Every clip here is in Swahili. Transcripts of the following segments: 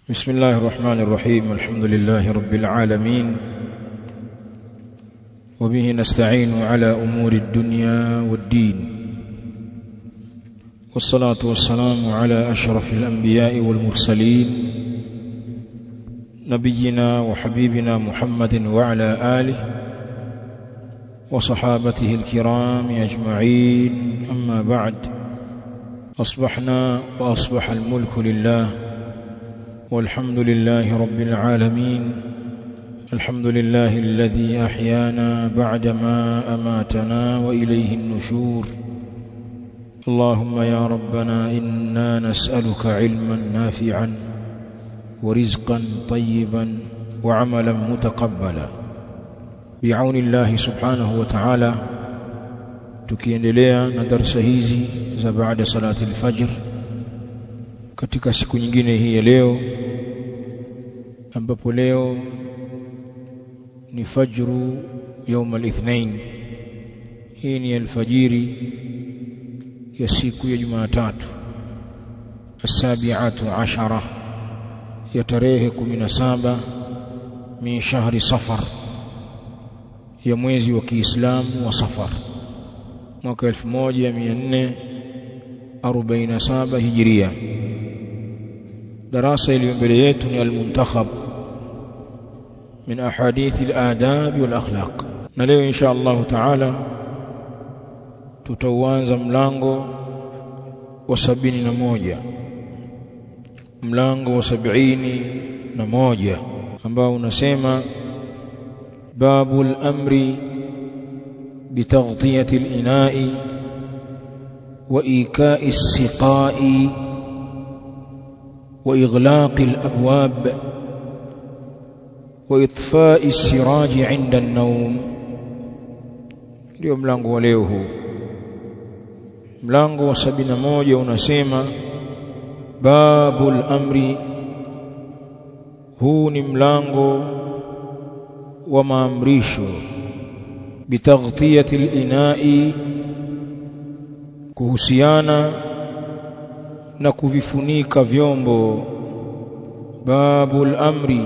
بسم الله الرحمن الرحيم. الحمد لله رب العالمين، وبه نستعين على أمور الدنيا والدين، والصلاة والسلام على أشرف الأنبياء والمرسلين نبينا وحبيبنا محمد وعلى آله وصحابته الكرام أجمعين. أما بعد، أصبحنا وأصبح الملك لله، والحمد لله رب العالمين. الحمد لله الذي أحيانا بعدما أماتنا وإليه النشور. اللهم يا ربنا إنا نسألك علما نافعا ورزقا طيبا وعملا متقبلا بعون الله سبحانه وتعالى. tukiendelea na darasa hizi za baada salati al-fajr katika siku nyingine hii ya leo, ambapo leo ni fajru يوم الاثنين. hii ni alfajiri ya siku ya Jumatatu, السابعة عشرة ya tarehe 17 min shahri Safar, ya mwezi wa Kiislamu wa Safar, mwaka 1447 Hijria. darasa iliyo mbele yetu ni al-muntakhab min ahadith al-adab wal akhlaq, na leo insha Allah taala tutaanza mlango wa 71, mlango wa 71 ambao unasema babul amri bitaghtiyati al-ina'i wa ika'i as-siqa'i وإغلاق الأبواب وإطفاء السراج عند النوم. ndio mlango wa leo huu. mlango wa 71 unasema babul amri, huu ni mlango wa maamrisho, bitaghtiyati al-ina'i, kuhusiana na kuvifunika vyombo. babul amri,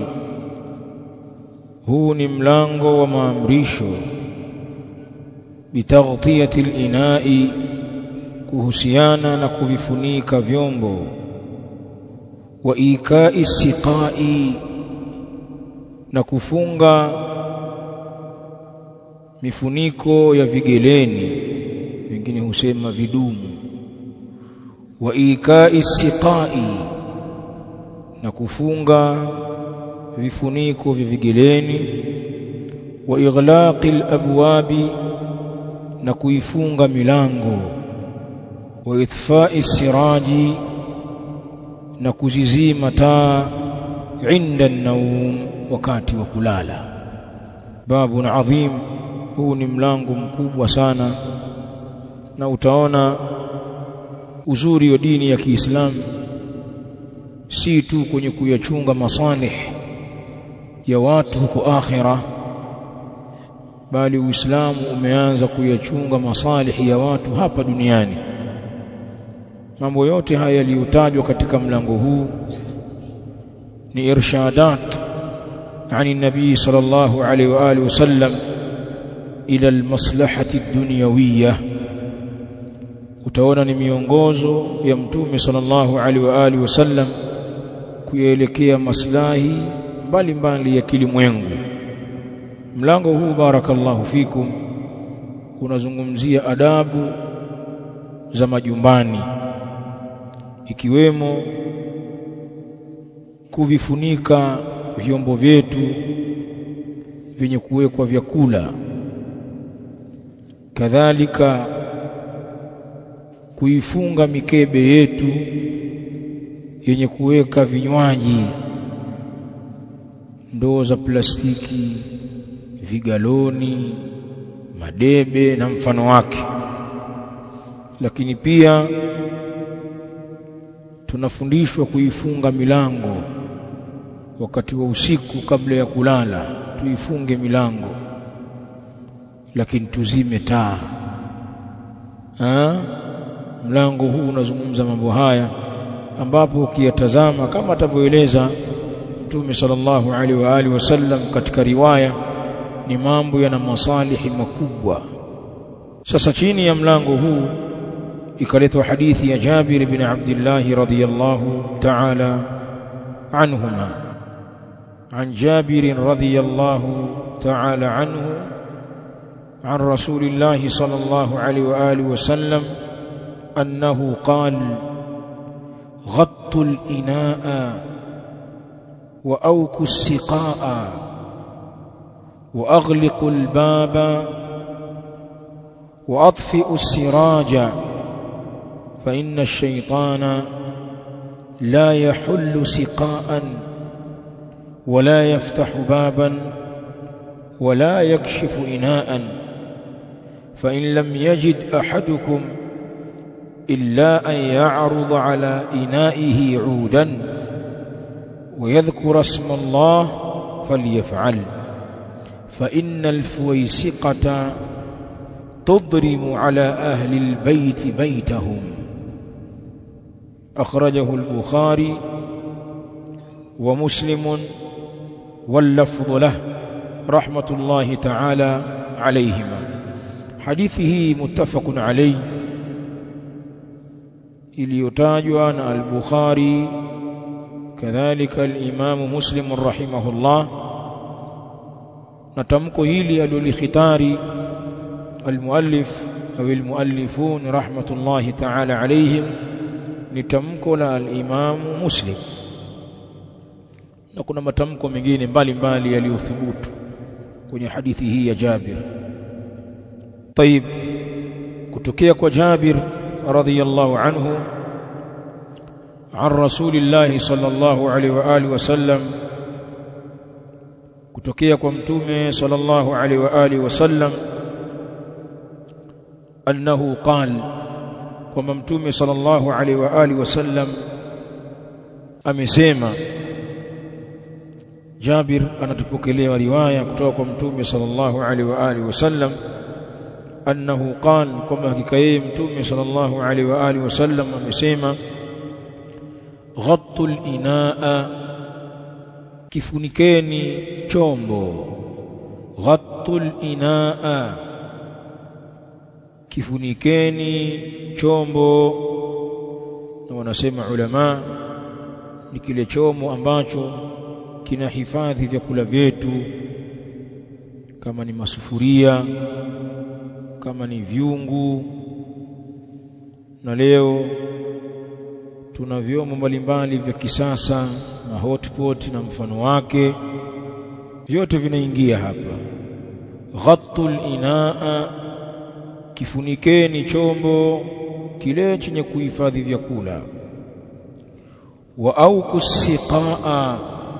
huu ni mlango wa maamrisho, bitaghtiyati al-ina'i, kuhusiana na kuvifunika vyombo, wa ika'i siqa'i, na kufunga mifuniko ya vigeleni, wengine husema vidumu. wa ika'i siqa'i, na kufunga vifuniko vya vigeleni. wa ighlaqil abwabi, na kuifunga milango. wa itfa'i siraji, na kuzizima taa. inda an-nawm, wakati wa kulala. babun adhim, huu ni mlango mkubwa sana, na utaona uzuri wa dini ya Kiislamu si tu kwenye kuyachunga masalih ya watu huko akhira, bali Uislamu umeanza kuyachunga masalih ya watu hapa duniani. mambo yote haya yaliyotajwa katika mlango huu ni irshadat ani nabii sallallahu alaihi wa alihi wasallam ila almaslahati ad-dunyawiyya. utaona ni miongozo ya mtume sallallahu alaihi wa alihi wasallam kuelekea maslahi mbalimbali ya kilimwengu. mlango huu barakallahu fikum unazungumzia adabu za majumbani, ikiwemo kuvifunika vyombo vyetu vyenye kuwekwa vyakula, kadhalika kuifunga mikebe yetu yenye kuweka vinywaji, ndoo za plastiki, vigaloni, madebe na mfano wake. lakini pia tunafundishwa kuifunga milango wakati wa usiku kabla ya kulala. tuifunge milango, lakini tuzime taa. mlango huu unazungumza mambo haya ambapo ukiyatazama kama atavyoeleza mtume sallallahu alaihi wa alihi wasallam katika riwaya ni mambo yana masalihi makubwa. Sasa chini ya mlango huu ikaletwa hadithi ya Jabir ibn Abdullah radhiyallahu ta'ala anhuma. An Jabir radhiyallahu ta'ala anhu عن رسول الله صلى الله عليه وآله وسلم أنه قال: غطوا الإناء وأوكوا السقاء وأغلقوا الباب وأطفئوا السراج فإن الشيطان لا يحل سقاء ولا يفتح بابا ولا يكشف إناء فإن لم يجد أحدكم إلا أن يعرض على إنائه عودا ويذكر اسم الله فليفعل فإن الفويسقة تضرم على أهل البيت بيتهم. أخرجه البخاري ومسلم واللفظ له رحمة الله تعالى عليهما. حديثه متفق عليه iliyotajwa na al-Bukhari kadhalika al-Imam Muslim rahimahullah, na tamko hili alilkhitari al-muallif au al-muallifun rahmatullahi ta'ala alayhim ni tamko la al-Imam Muslim, na kuna matamko mengine mbalimbali yaliyothubutu kwenye hadithi hii ya Jabir. طيب, kutokea kwa Jabir radhiyallahu anhu an Rasulillah sallallahu alaihi wa alihi wasallam, kutokea kwa mtume sallallahu alaihi wa alihi wasallam, annahu qala, kwamba mtume sallallahu alaihi wa alihi wasallam amesema. Jabir anatupokelea riwaya kutoka kwa mtume sallallahu alaihi wa alihi wasallam annahu qala, kwamba hakika yeye mtume sallallahu alaihi wa alihi wasallam amesema: ghattul inaa, kifunikeni chombo. Ghattul inaa, kifunikeni chombo. Na wanasema ulama ni kile chombo ambacho kinahifadhi vyakula vyetu, kama ni masufuria, kama ni vyungu. Na leo tuna vyombo mbalimbali vya kisasa na hotpot na mfano wake, vyote vinaingia hapa. Ghattul inaa, kifunikeni chombo kile chenye kuhifadhi vyakula. Wa aukus siqaa,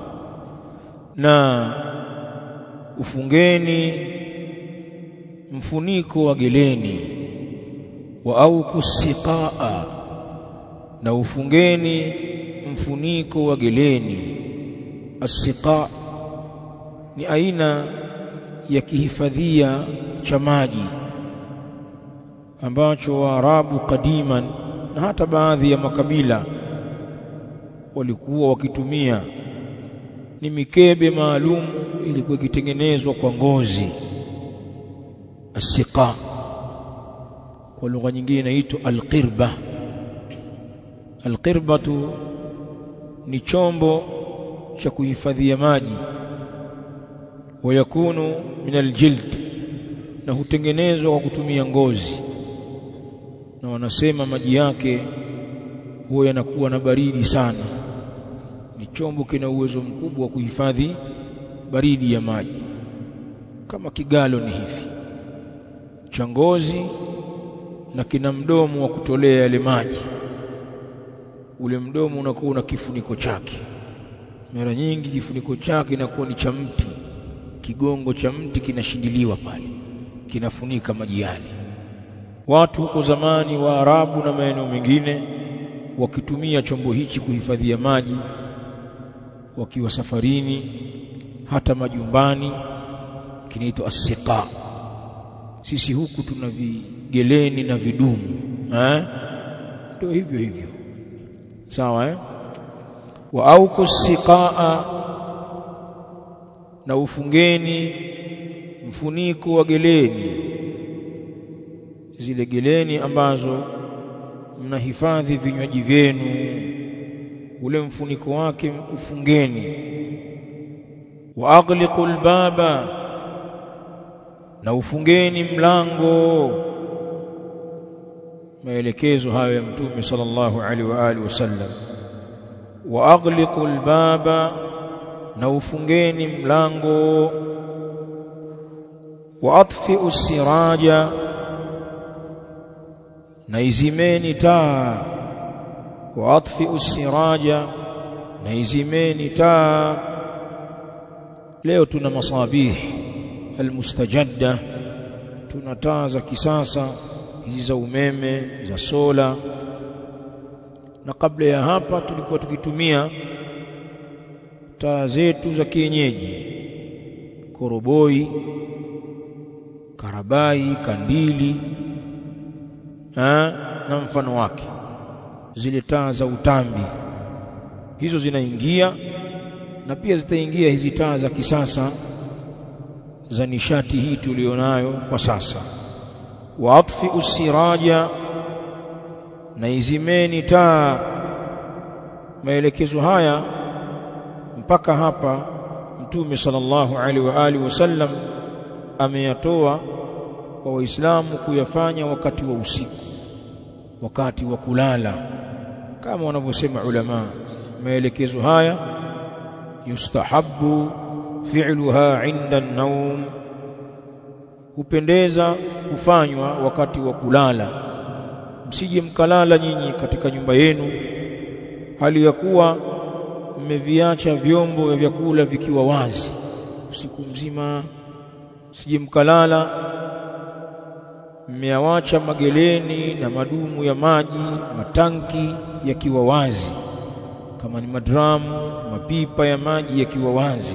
na ufungeni mfuniko wa geleni. Wa aukus siqaa, na ufungeni mfuniko wa geleni. As-siqa ni aina ya kihifadhia cha maji ambacho Waarabu kadiman na hata baadhi ya makabila walikuwa wakitumia. Ni mikebe maalum ilikuwa ikitengenezwa kwa ngozi. As-siqa kwa lugha nyingine inaitwa al-qirba. Al-qirbatu ni chombo cha kuhifadhia maji, wayakunu min al-jild, na hutengenezwa kwa kutumia ngozi, na wanasema maji yake huwa yanakuwa na baridi sana. Ni chombo kina uwezo mkubwa wa kuhifadhi baridi ya maji, kama kigalo ni hivi cha ngozi, na kina mdomo wa kutolea yale maji. Ule mdomo unakuwa na kifuniko chake. Mara nyingi kifuniko chake inakuwa ni cha mti, kigongo cha mti kinashindiliwa pale, kinafunika maji yale. Watu huko zamani wa Arabu na maeneo mengine wakitumia chombo hichi kuhifadhia maji, wakiwa safarini, hata majumbani, kinaitwa as-siqa. Sisi huku tuna vigeleni na vidumu, ndio hivyo hivyo, sawa. Wa aukus siqaa, na ufungeni mfuniko wa geleni, zile geleni ambazo mnahifadhi vinywaji vyenu, ule mfuniko wake ufungeni. Wa aghliqul baba, na ufungeni mlango. Maelekezo hayo ya Mtume sallallahu alaihi wa alihi wasallam. Wa aghliqul baba, na ufungeni mlango. Wa atfi'u siraja, na izimeni taa. Wa atfi'u siraja, na izimeni taa. Leo tuna masabih almustajadda, tuna taa za kisasa hizi za umeme, za sola, na kabla ya hapa tulikuwa tukitumia taa zetu za kienyeji, koroboi, karabai, kandili na mfano wake. Zile taa za utambi hizo zinaingia, na pia zitaingia hizi taa za kisasa za nishati hii tulionayo kwa sasa. Wa atfi'u siraja, na izimeni taa. Maelekezo haya mpaka hapa Mtume sallallahu alaihi wa alihi wasallam ameyatoa kwa Waislamu kuyafanya wakati wa usiku, wakati wa kulala, kama wanavyosema ulama. Maelekezo haya yustahabbu fi'luha 'inda an-nawm, hupendeza kufanywa wakati wa kulala. Msije mkalala nyinyi katika nyumba yenu hali ya kuwa mmeviacha vyombo vya vyakula vikiwa wazi usiku mzima. Msije mkalala mmeawacha mageleni na madumu ya maji, matanki yakiwa wazi, kama ni madramu, mapipa ya maji yakiwa wazi.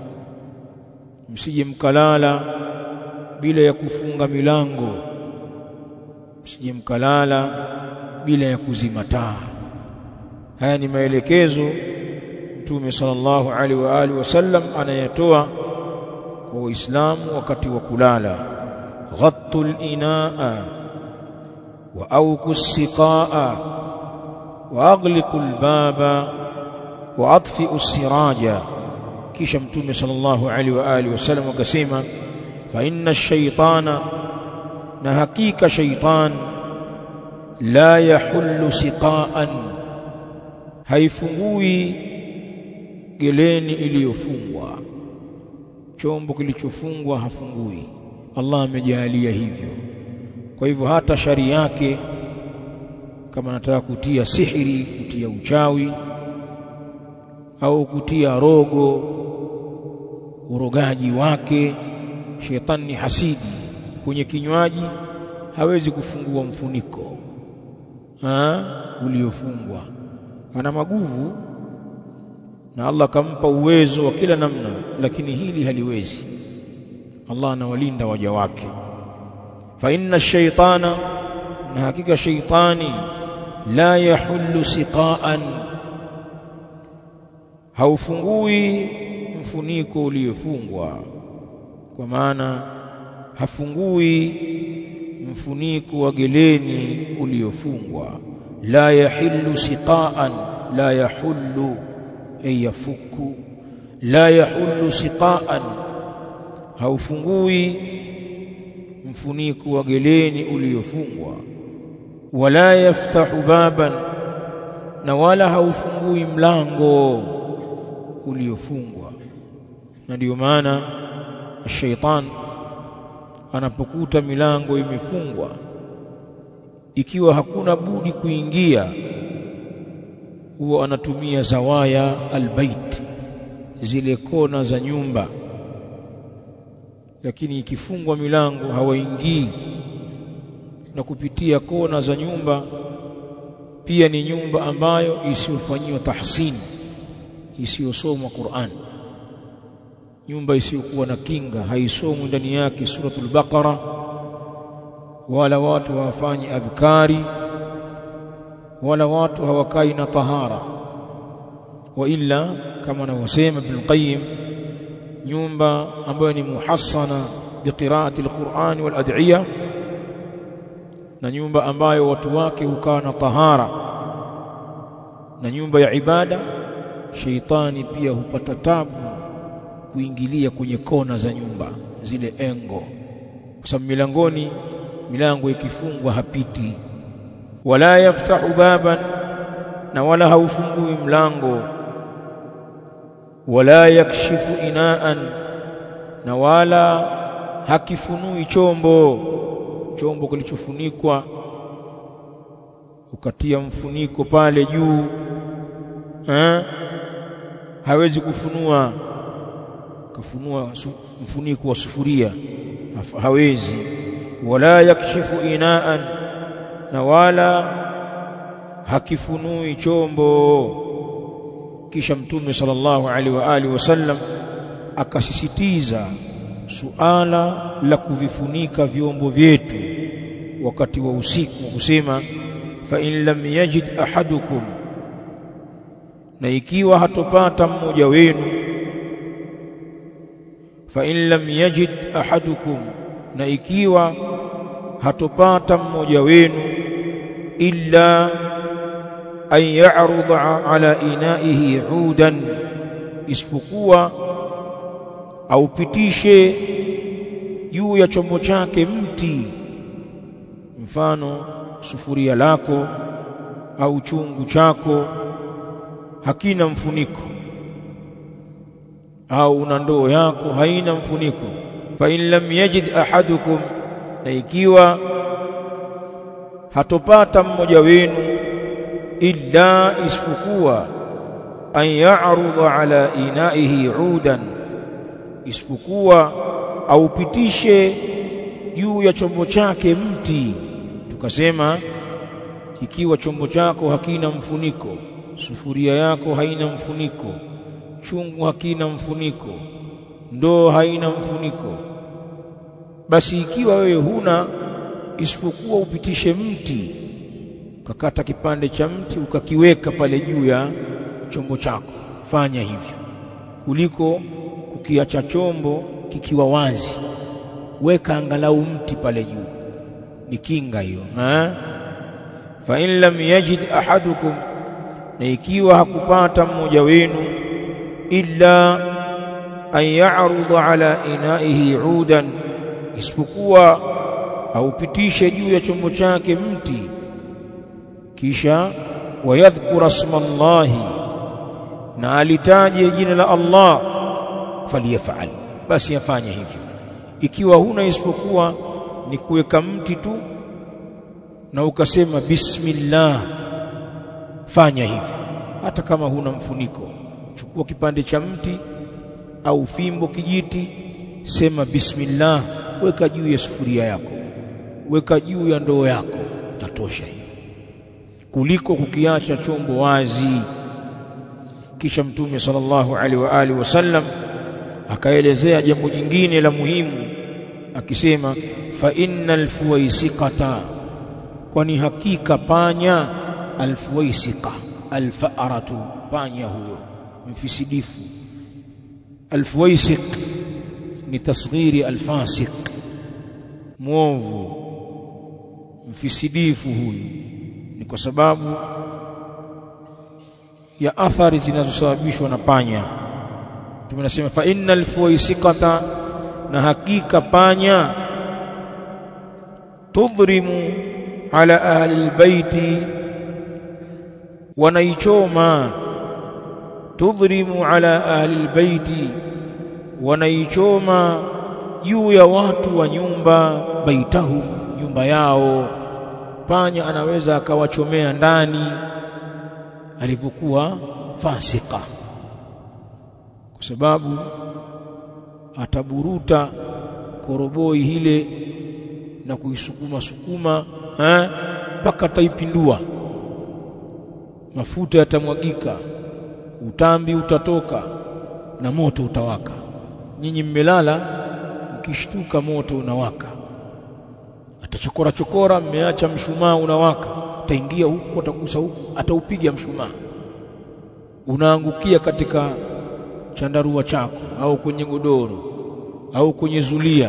Msije mkalala bila ya kufunga milango. Msije mkalala bila ya kuzima taa. Haya ni maelekezo Mtume sallallahu alaihi wa alihi wasallam anayatoa kwa Waislamu wakati wa kulala. Ghattul inaa wa awqus siqaa wa aghliqul baba wa atfi'us siraja. Kisha Mtume sallallahu alaihi wa alihi wasallam akasema, fa inna ash-shaytana, na hakika shaytan, la yahullu siqaan, haifungui geleni iliyofungwa. Chombo kilichofungwa hafungui. Allah amejalia hivyo. Kwa hivyo hata shari yake, kama nataka kutia sihiri, kutia uchawi au kutia rogo, urogaji wake, shetani hasidi, kwenye kinywaji hawezi kufungua mfuniko uliofungwa. Ana maguvu na Allah kampa uwezo wa kila namna, lakini hili haliwezi. Allah anawalinda waja wake. Fa inna ash-shaytana, na hakika shaytani, la yahullu siqaan, haufungui mfuniko uliofungwa. Kwa maana hafungui mfuniko wa geleni uliofungwa. La yahillu siqaan, la yahullu ay yafuku, la yahullu siqaan, haufungui mfuniko wa geleni uliofungwa. Wala yaftahu baban, na wala haufungui mlango uliofungwa. Na ndio maana shaitan anapokuta milango imefungwa, ikiwa hakuna budi kuingia, huwa anatumia zawaya albayt, zile kona za nyumba. Lakini ikifungwa milango hawaingii, na kupitia kona za nyumba pia ni nyumba ambayo isiyofanyiwa tahsin, isiyosomwa Qur'an, nyumba isiyokuwa na kinga, haisomwi ndani yake suratul Baqara, wala watu hawafanyi adhkari, wala watu hawakai na tahara. Wa illa, kama anavyosema Ibn Qayyim, nyumba ambayo ni muhassana biqiraati alquran wal ad'iya, na nyumba ambayo watu wake hukaa na tahara, na nyumba ya ibada, sheitani pia hupata tabu kuingilia kwenye kona za nyumba zile engo, kwa sababu milangoni, milango ikifungwa hapiti. Wala yaftahu baban, na wala haufungui mlango. Wala yakshifu inaan, na wala hakifunui chombo kilichofunikwa ukatia mfuniko pale juu, hawezi kufunua, kafunua mfuniko wa sufuria, hawezi. Wala yakshifu inaan, na wala hakifunui chombo. Kisha Mtume sallallahu alaihi wa alihi wasallam akasisitiza suala la kuvifunika vyombo vyetu wakati wa usiku, kusema fa in lam yajid ahadukum, na ikiwa hatopata mmoja wenu, fa in lam yajid ahadukum, na ikiwa hatopata mmoja wenu, illa an ya'ruda ala inaihi udan, isipokuwa aupitishe juu ya chombo chake mti, mfano sufuria lako au chungu chako hakina mfuniko, au una ndoo yako haina mfuniko. Fa in lam yajid ahadukum, na ikiwa hatopata mmoja wenu, illa, isipokuwa an ya'ruda ala inaihi udan, isipokuwa aupitishe juu ya chombo chake mti. Tukasema ikiwa chombo chako hakina mfuniko, sufuria yako haina mfuniko, chungu hakina mfuniko, ndoo haina mfuniko, basi ikiwa wewe huna isipokuwa upitishe mti, ukakata kipande cha mti ukakiweka pale juu ya chombo chako, fanya hivyo kuliko kukiacha chombo kikiwa wazi. Weka angalau mti pale juu, ni kinga hiyo. Fa in lam yajid ahadukum, na ikiwa hakupata mmoja wenu, illa an ya'ruda ala inaihi udan, isipokuwa aupitishe juu ya chombo chake mti, kisha wayadhkura smallahi, na alitaje jina la Allah, faliyafal, basi yafanye hivyo. Ikiwa huna isipokuwa ni kuweka mti tu na ukasema bismillah, fanya hivyo. Hata kama huna mfuniko, chukua kipande cha mti au fimbo, kijiti, sema bismillah, weka juu ya sufuria yako, weka juu ya ndoo yako, tatosha hiyo, kuliko kukiacha chombo wazi. Kisha Mtume sallallahu alaihi wa alihi wasallam akaelezea jambo jingine la muhimu, akisema fa innal fuwaisiqata, kwani hakika panya, alfuwaisiqa, alfa'aratu, panya huyo mfisidifu. Alfuwaisiq ni tasghiri alfasiq, mwovu, mfisidifu huyu, ni kwa sababu ya athari zinazosababishwa na panya. Tunasema fa innal fuwaisiqata, na hakika panya, tudhrimu ala ahli albayti, wanaichoma, tudhrimu ala ahli albayti, wanaichoma juu ya watu wa nyumba, baitahum, nyumba yao. Panya anaweza akawachomea ndani alivyokuwa fasika, kwa sababu ataburuta koroboi hile na kuisukuma mpaka taipindua, mafuta yatamwagika, utambi utatoka na moto utawaka. Nyinyi mmelala, mkishtuka moto unawaka, atachokora, mmeacha mshumaa unawaka, ataingia huku, atagusa huku, ataupiga mshumaa, unaangukia katika chandarua chako. au kwenye godoro au kwenye zulia,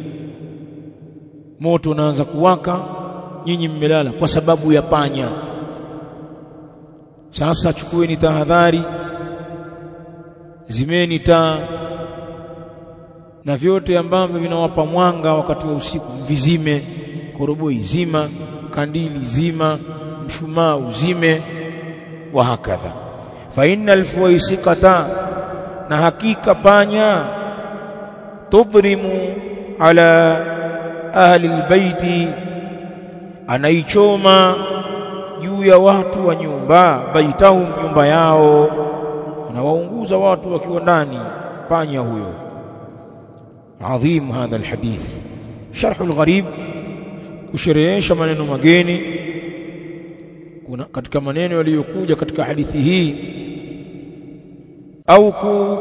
moto unaanza kuwaka, nyinyi mmelala kwa sababu ya panya. Sasa chukueni tahadhari, zimeni taa na vyote ambavyo vinawapa mwanga wakati wa usiku vizime. Koroboi zima, kandili zima, mshumaa uzime, wa hakadha. Fa innal fuwaisikata, na hakika panya, tudrimu ala ahli albayti, anaichoma juu ya watu wa nyumba, baitahum, nyumba yao, anawaunguza watu wakiwa ndani, panya huyo. Adhim hadha alhadith. Sharh algharib, kusherehesha maneno mageni. Kuna katika maneno yaliyokuja katika hadithi hii, auku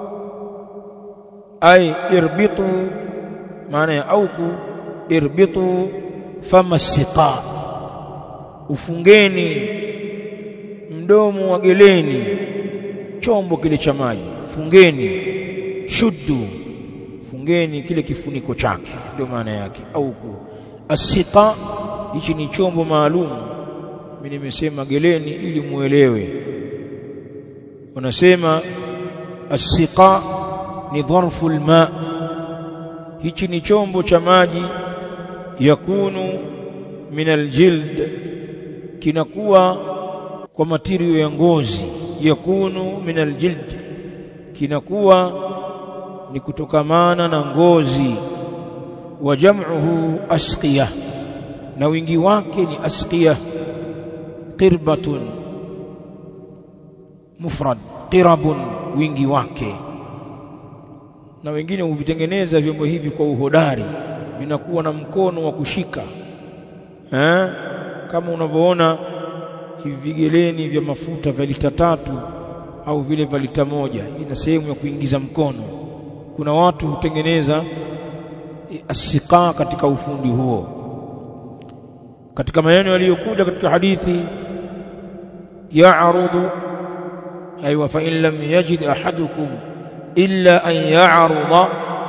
ay irbitu, maana ya auku irbitu fama siqa, ufungeni mdomo wa geleni, chombo kile cha maji, fungeni. Shuddu, fungeni kile kifuniko chake, ndio maana yake auku. As-siqa, hichi ni chombo maalum. Mimi nimesema geleni ili muelewe. Wanasema as-siqa ni dharfu al-ma, hichi ni chombo cha maji. Yakunu min al-jild, kinakuwa kwa material ya ngozi. Yakunu min al-jild, kinakuwa ni kutokamana na ngozi. Wa jam'uhu asqiyah, na wingi wake ni asqiyah. Qirbatun mufrad, qirabun wingi wake. Na wengine huvitengeneza vyombo hivi kwa uhodari, vinakuwa na mkono wa kushika, kama unavyoona hivi vigeleni vya mafuta vya lita 3 au vile vya lita 1, ina sehemu ya kuingiza mkono. Kuna watu hutengeneza as-siqa katika ufundi huo. Katika maneno yaliyokuja katika hadithi, ya'rudu aywa fa in lam yajid ahadukum illa an ya'ruda,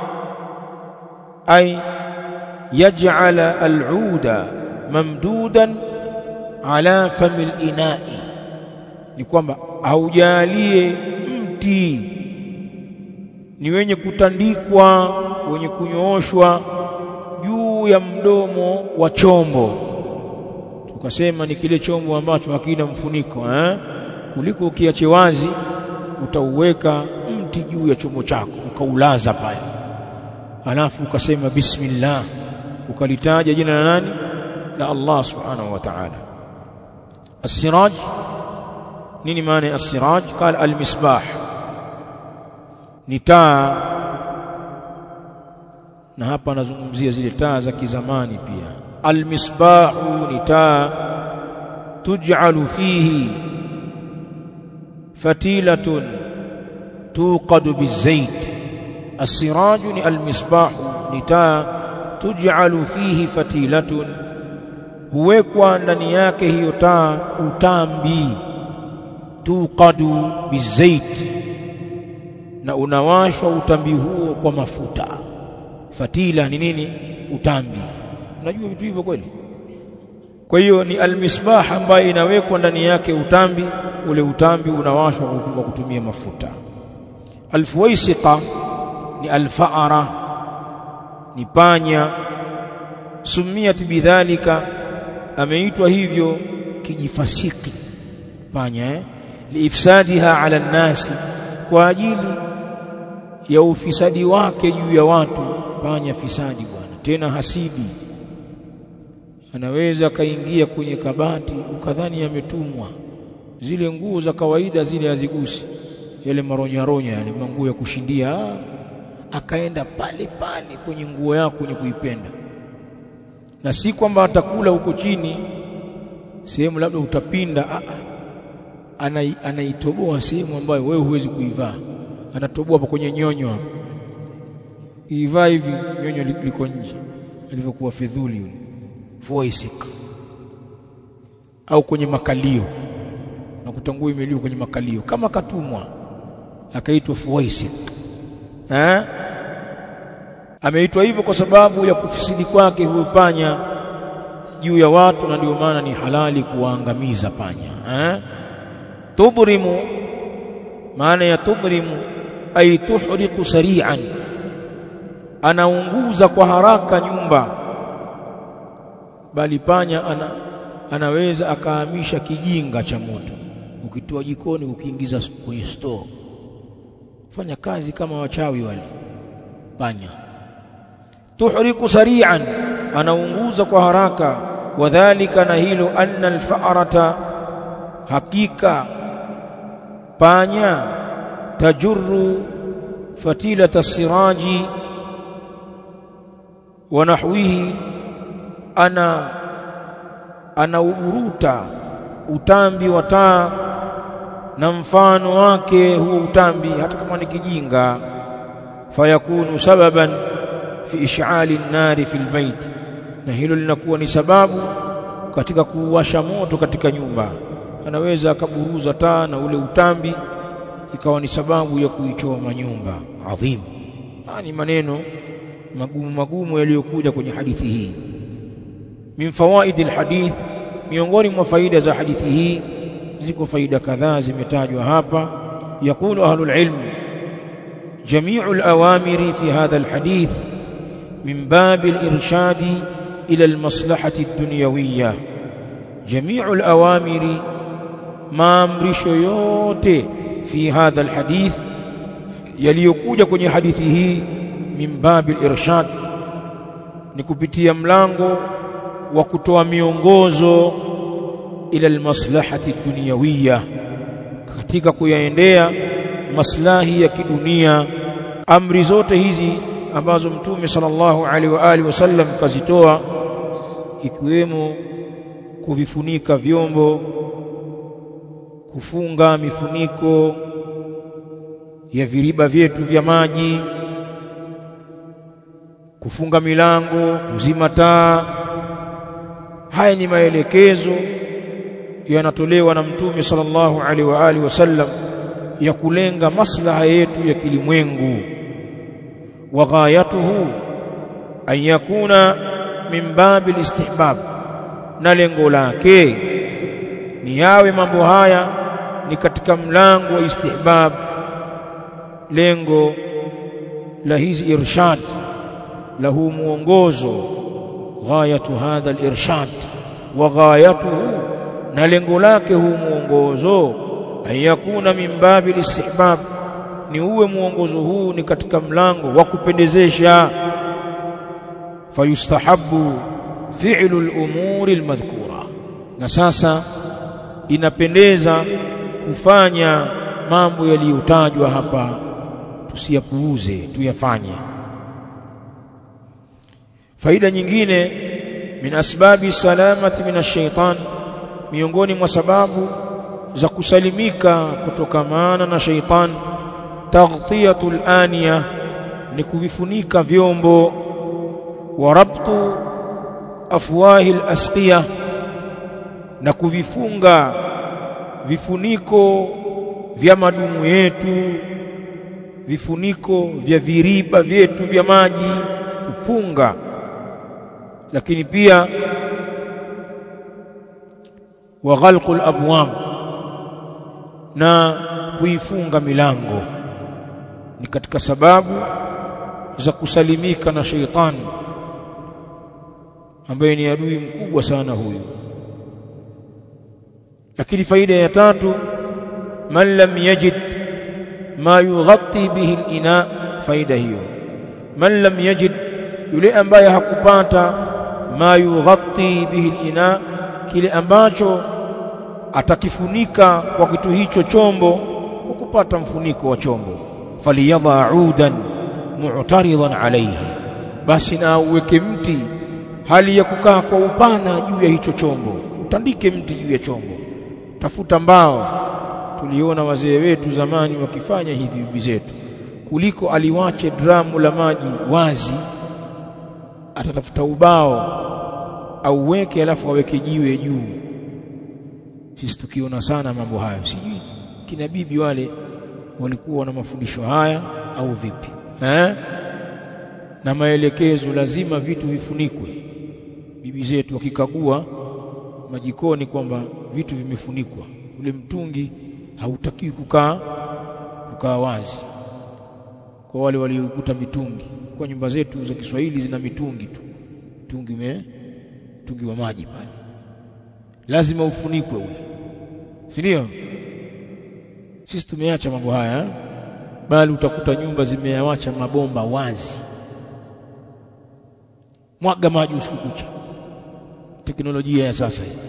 ay yaj'ala al-'uda mamdudan ala fami al-ina'i, ni kwamba aujalie mti ni wenye kutandikwa, wenye kunyooshwa juu ya mdomo wa chombo. Tukasema ni kile chombo ambacho hakina mfuniko, kuliko ukiache wazi, utauweka mti juu ya chombo chako ukaulaza pale, alafu ukasema bismillah, ukalitaja jina la nani? La Allah subhanahu wa ta'ala. As-siraj, nini maana ya as-siraj? Qala al-misbah, ni taa. Na hapa nazungumzia zile taa za kizamani pia. Al-misbahu ni taa, tuj'alu fihi fatilatun tuqadu bizayt. As-siraju ni al-misbahu, ni taa, tuj'alu fihi fatilatun, huwekwa ndani yake hiyo taa utambi, tuqadu bizayt, na unawashwa utambi huo kwa mafuta. Fatila ni nini? Utambi. Unajua vitu hivyo kweli? Kwa hiyo ni almisbah ambayo inawekwa ndani yake utambi, ule utambi unawashwa kwa kutumia mafuta. Alfuwaisiqa ni alfaara, ni panya. Sumiyat bidhalika, ameitwa hivyo kijifasiki panya, liifsadiha ala nnasi, kwa ajili ya ufisadi wake juu ya watu. Panya fisadi bwana, tena hasidi. Anaweza kaingia kwenye kabati ukadhani ametumwa. Zile nguo za kawaida zile hazigusi, yale maronyaronya, yale manguo ya kushindia, akaenda pale pale kwenye nguo yako kwenye kuipenda. Na si kwamba atakula huko chini sehemu labda utapinda, anaitoboa sehemu ambayo wewe huwezi kuivaa. Anatoboa hapo kwenye nyonyo, ivaa hivi nyonyo liko nje, alivyokuwa fedhuli yule fuwaisik. Au kwenye makalio, na kutangua imeliwa kwenye makalio kama katumwa, akaitwa fuwaisik. Ameitwa hivyo kwa sababu ya kufisidi kwake huyo panya juu ya watu, na ndio maana ni halali kuwaangamiza panya. Tudhrimu, maana ya tudhrimu ay tuhriqu sari'an, anaunguza kwa haraka nyumba. Bali panya anaweza akahamisha kijinga cha moto, ukitoa jikoni ukiingiza kwenye store. Fanya kazi kama wachawi wale panya. Tuhriqu sari'an, anaunguza kwa haraka. Wadhālika, na hilo, anna al-fa'rata, hakika panya, tajurru fatilata as-siraji wa nahwihi, anauburuta utambi wa taa na mfano wake huo utambi, hata kama ni kijinga. Fayakunu sababan fi ish'ali an-nari fi al-bayt, na hilo linakuwa ni sababu katika kuwasha moto katika nyumba. Anaweza akaburuza taa na ule utambi ikawa ni sababu ya kuichoma nyumba. Adhim. Ni maneno magumu yaliyokuja kwenye hadithi hii. Min fawaidil hadith, miongoni mwa faida za hadithi hii, ziko faida kadhaa zimetajwa hapa. Yaqulu ahlul ilm, jami'ul awamiri fi hadha alhadith min bab al-irshadi ila al-maslahati ad-dunyawiyya. Jami'ul awamiri, maamrisho yote fi hadha alhadith, yaliyokuja kwenye hadithi hii, min bab al-irshad, ni kupitia mlango wa kutoa miongozo ila almaslahati dunyawiyya, katika kuyaendea maslahi ya kidunia. Amri zote hizi ambazo Mtume sallallahu alaihi wa alihi wasallam kazitoa, ikiwemo kuvifunika vyombo, kufunga mifuniko ya viriba vyetu vya maji, kufunga milango, kuzima taa. Haya ni maelekezo yanatolewa na Mtume sallallahu alaihi wa alihi wasallam ya kulenga maslaha yetu ya kilimwengu. Wa ghayatuhu an yakuna min babil istihbab, na lengo lake ni yawe mambo haya ni katika mlango wa istihbab. Lengo la hizi irshad, lahu muongozo. Ghayatu hadha al-irshad wa ghayatuhu, na lengo lake huu muongozo, ayakuna min babil istihbab, ni uwe muongozo huu ni katika mlango wa kupendezesha. Fayustahabbu fi'lu al-umuri al-madhkura, na sasa inapendeza kufanya mambo yaliyotajwa hapa, tusiyapuuze, tuyafanye. Faida nyingine, min asbabi salamati minash shaitan, miongoni mwa sababu za kusalimika kutokamana na shaitan, taghtiyatul aniya, ni kuvifunika vyombo. Wa rabtu afwahil asqiya, na kuvifunga vifuniko vya madumu yetu, vifuniko vya viriba vyetu vya maji, kufunga. Lakini pia wa ghalqul abwab, na kuifunga milango, ni katika sababu za kusalimika na shaitani, ambaye ni adui mkubwa sana huyu. Lakini faida ya tatu, man lam yajid ma yughatti bihi al-ina, faida hiyo, man lam yajid, yule ambaye hakupata ma yughatti bihi al-ina, kile ambacho atakifunika kwa kitu hicho chombo, hukupata mfuniko wa chombo, faliyadha udan mu'taridan alayhi, basi na uweke mti hali ya kukaa kwa upana juu ya hicho chombo, utandike mti juu ya chombo, tafuta mbao. Tuliona wazee wetu zamani wakifanya hivi, bibi zetu, kuliko aliwache dramu la maji wazi, atatafuta ubao au weke, alafu aweke jiwe juu. Sisi tukiona sana mambo hayo, sijui kina bibi wale walikuwa na mafundisho haya au vipi. na maelekezo, lazima vitu vifunikwe. Bibi zetu wakikagua majikoni kwamba vitu vimefunikwa, ule mtungi hautakiwi kukaa wazi. Kwa wale waliokuta mitungi, kwa nyumba zetu za Kiswahili zina mitungi tu, mtungi wa maji pale lazima ufunikwe ule, si ndio? Sisi tumeacha mambo haya, bali utakuta nyumba zimeacha mabomba wazi, mwaga maji usiku kucha. Teknolojia ya sasa hii.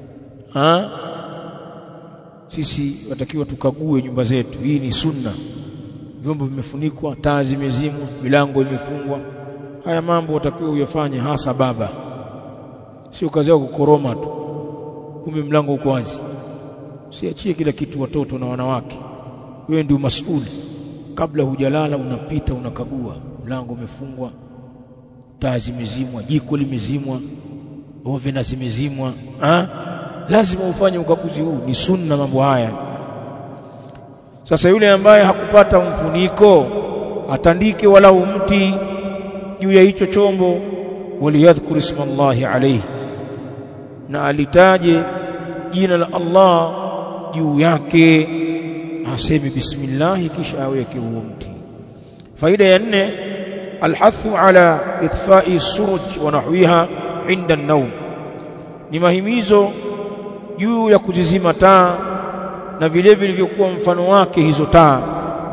Sisi watakiwa tukague nyumba zetu. Hii ni sunna. Vyombo vimefunikwa, taa zimezimwa, milango imefungwa. Haya mambo watakiwa uyafanye, hasa baba. Sio kazi yako kukoroma tu, kumbe mlango uko wazi. Siachie kila kitu watoto na wanawake. Wewe ndio masuuli. Kabla hujalala unapita unakagua, mlango umefungwa, taa zimezimwa, jiko limezimwa, oven zimezimwa. Lazima ufanye ukaguzi huu, ni sunna mambo haya. Sasa yule ambaye hakupata mfuniko atandike walau mti juu ya hicho chombo, waliyadhkur ismallahi alayhi, na alitaje jina la Allah juu yake, aseme bismillah kisha aweke huo mti. Faida ya 4, alhathu ala itfa'i suruj wa nahwiha inda an-nawm, ni mahimizo juu ya kuzizima taa na vile vilivyokuwa mfano wake hizo taa,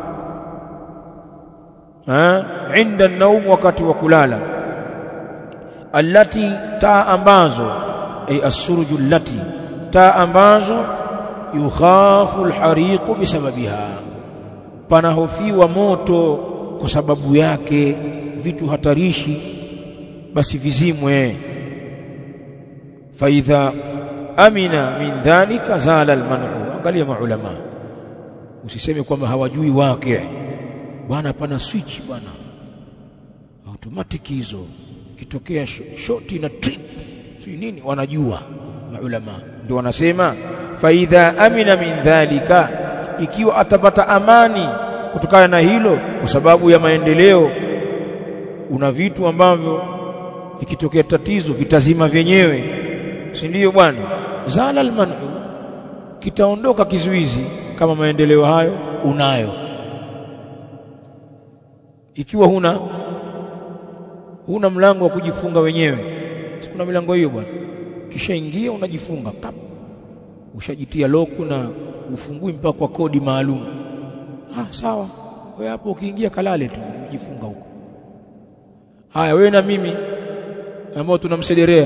inda an-nawm, wakati wa kulala. Allati, taa ambazo, ay as-suruju allati, taa ambazo yukhafu al-hariqu bisababiha, panahofiwa moto kwa sababu yake, vitu hatarishi basi vizimwe. Fa idha amina min dhalika zala al-man'u. Angalia maulama, usiseme kwamba hawajui wake bwana, pana switch bwana automatic hizo, kitokea shoti na trip si nini, wanajua maulama. Ndio wanasema fa idha amina min dhalika, ikiwa atapata amani kutokana na hilo, kwa sababu ya maendeleo. Una vitu ambavyo ikitokea tatizo vitazima vyenyewe, si ndio bwana? Zala al-man'u, kitaondoka kizuizi kama maendeleo hayo unayo. Ikiwa huna mlango wa kujifunga wenyewe, kuna milango hiyo bwana, kisha ingia unajifunga kap, ushajitia loku na ufungui mpaka kwa kodi maalum. Sawa, wewe hapo ukiingia kalale tu ujifunga huko. Haya, wewe na mimi ambao tunamsederea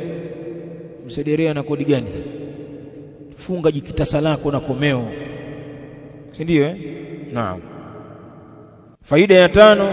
na kodi gani sasa? Funga jikitasa lako na komeo, si ndio? Naam. Faida ya 5,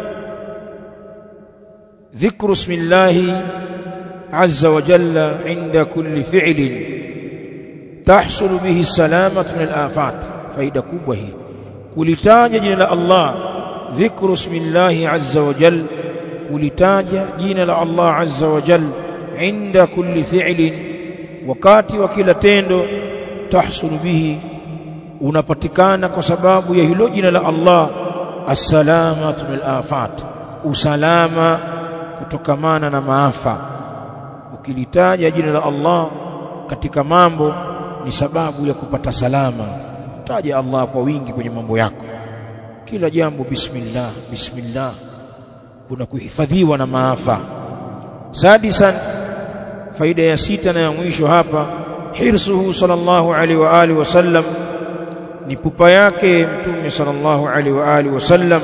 dhikru ismillahi azza wa jalla inda kulli fi'lin tahsulu bihi salamatu min al-afat. Faida kubwa hii, kulitaja jina la Allah, dhikru ismillahi azza wa jalla, kulitaja jina la Allah azza wa jalla inda kulli fi'lin, wakati wa kila tendo, tahsulu bihi, unapatikana kwa sababu ya hilo jina la Allah, as-salamatu min al-afat, usalama kutokamana na maafa. Ukilitaja jina la Allah katika mambo ni sababu ya kupata salama. Taja Allah kwa wingi kwenye mambo yako, kila jambo bismillah bismillah, kuna kuhifadhiwa na maafa. Sadisan, faida ya 6 na ya mwisho hapa, hirsuhu sallallahu alaihi wa alihi wasallam, ni pupa yake mtume sallallahu alaihi wa alihi wasallam,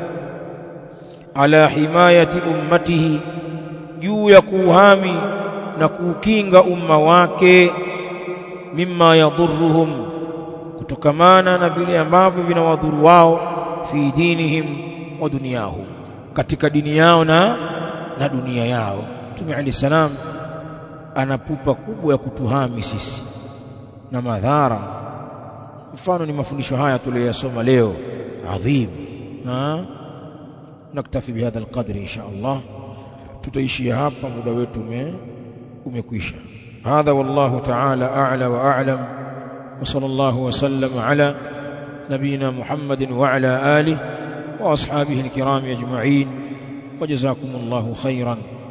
ala himayati ummatihi, juu ya kuhami na kukinga umma wake, mimma yadhurruhum, kutokamana na vile ambavyo vinawadhuru wao, fi dinihim wa dunyahum, katika dini yao na dunia yao. Mtume alayhi salam ana pupa kubwa ya kutuhami sisi na madhara. Mfano ni mafundisho haya tuliyosoma leo, adhim. Naktafi bihadha alqadri insha Allah, tutaishia hapa, muda wetu umekwisha. Hadha wallahu ta'ala a'la wa a'lam, wa sallallahu wa sallam ala nabina Muhammadin wa ala alihi وأصحابه الكرام أجمعين، وجزاكم الله خيرا.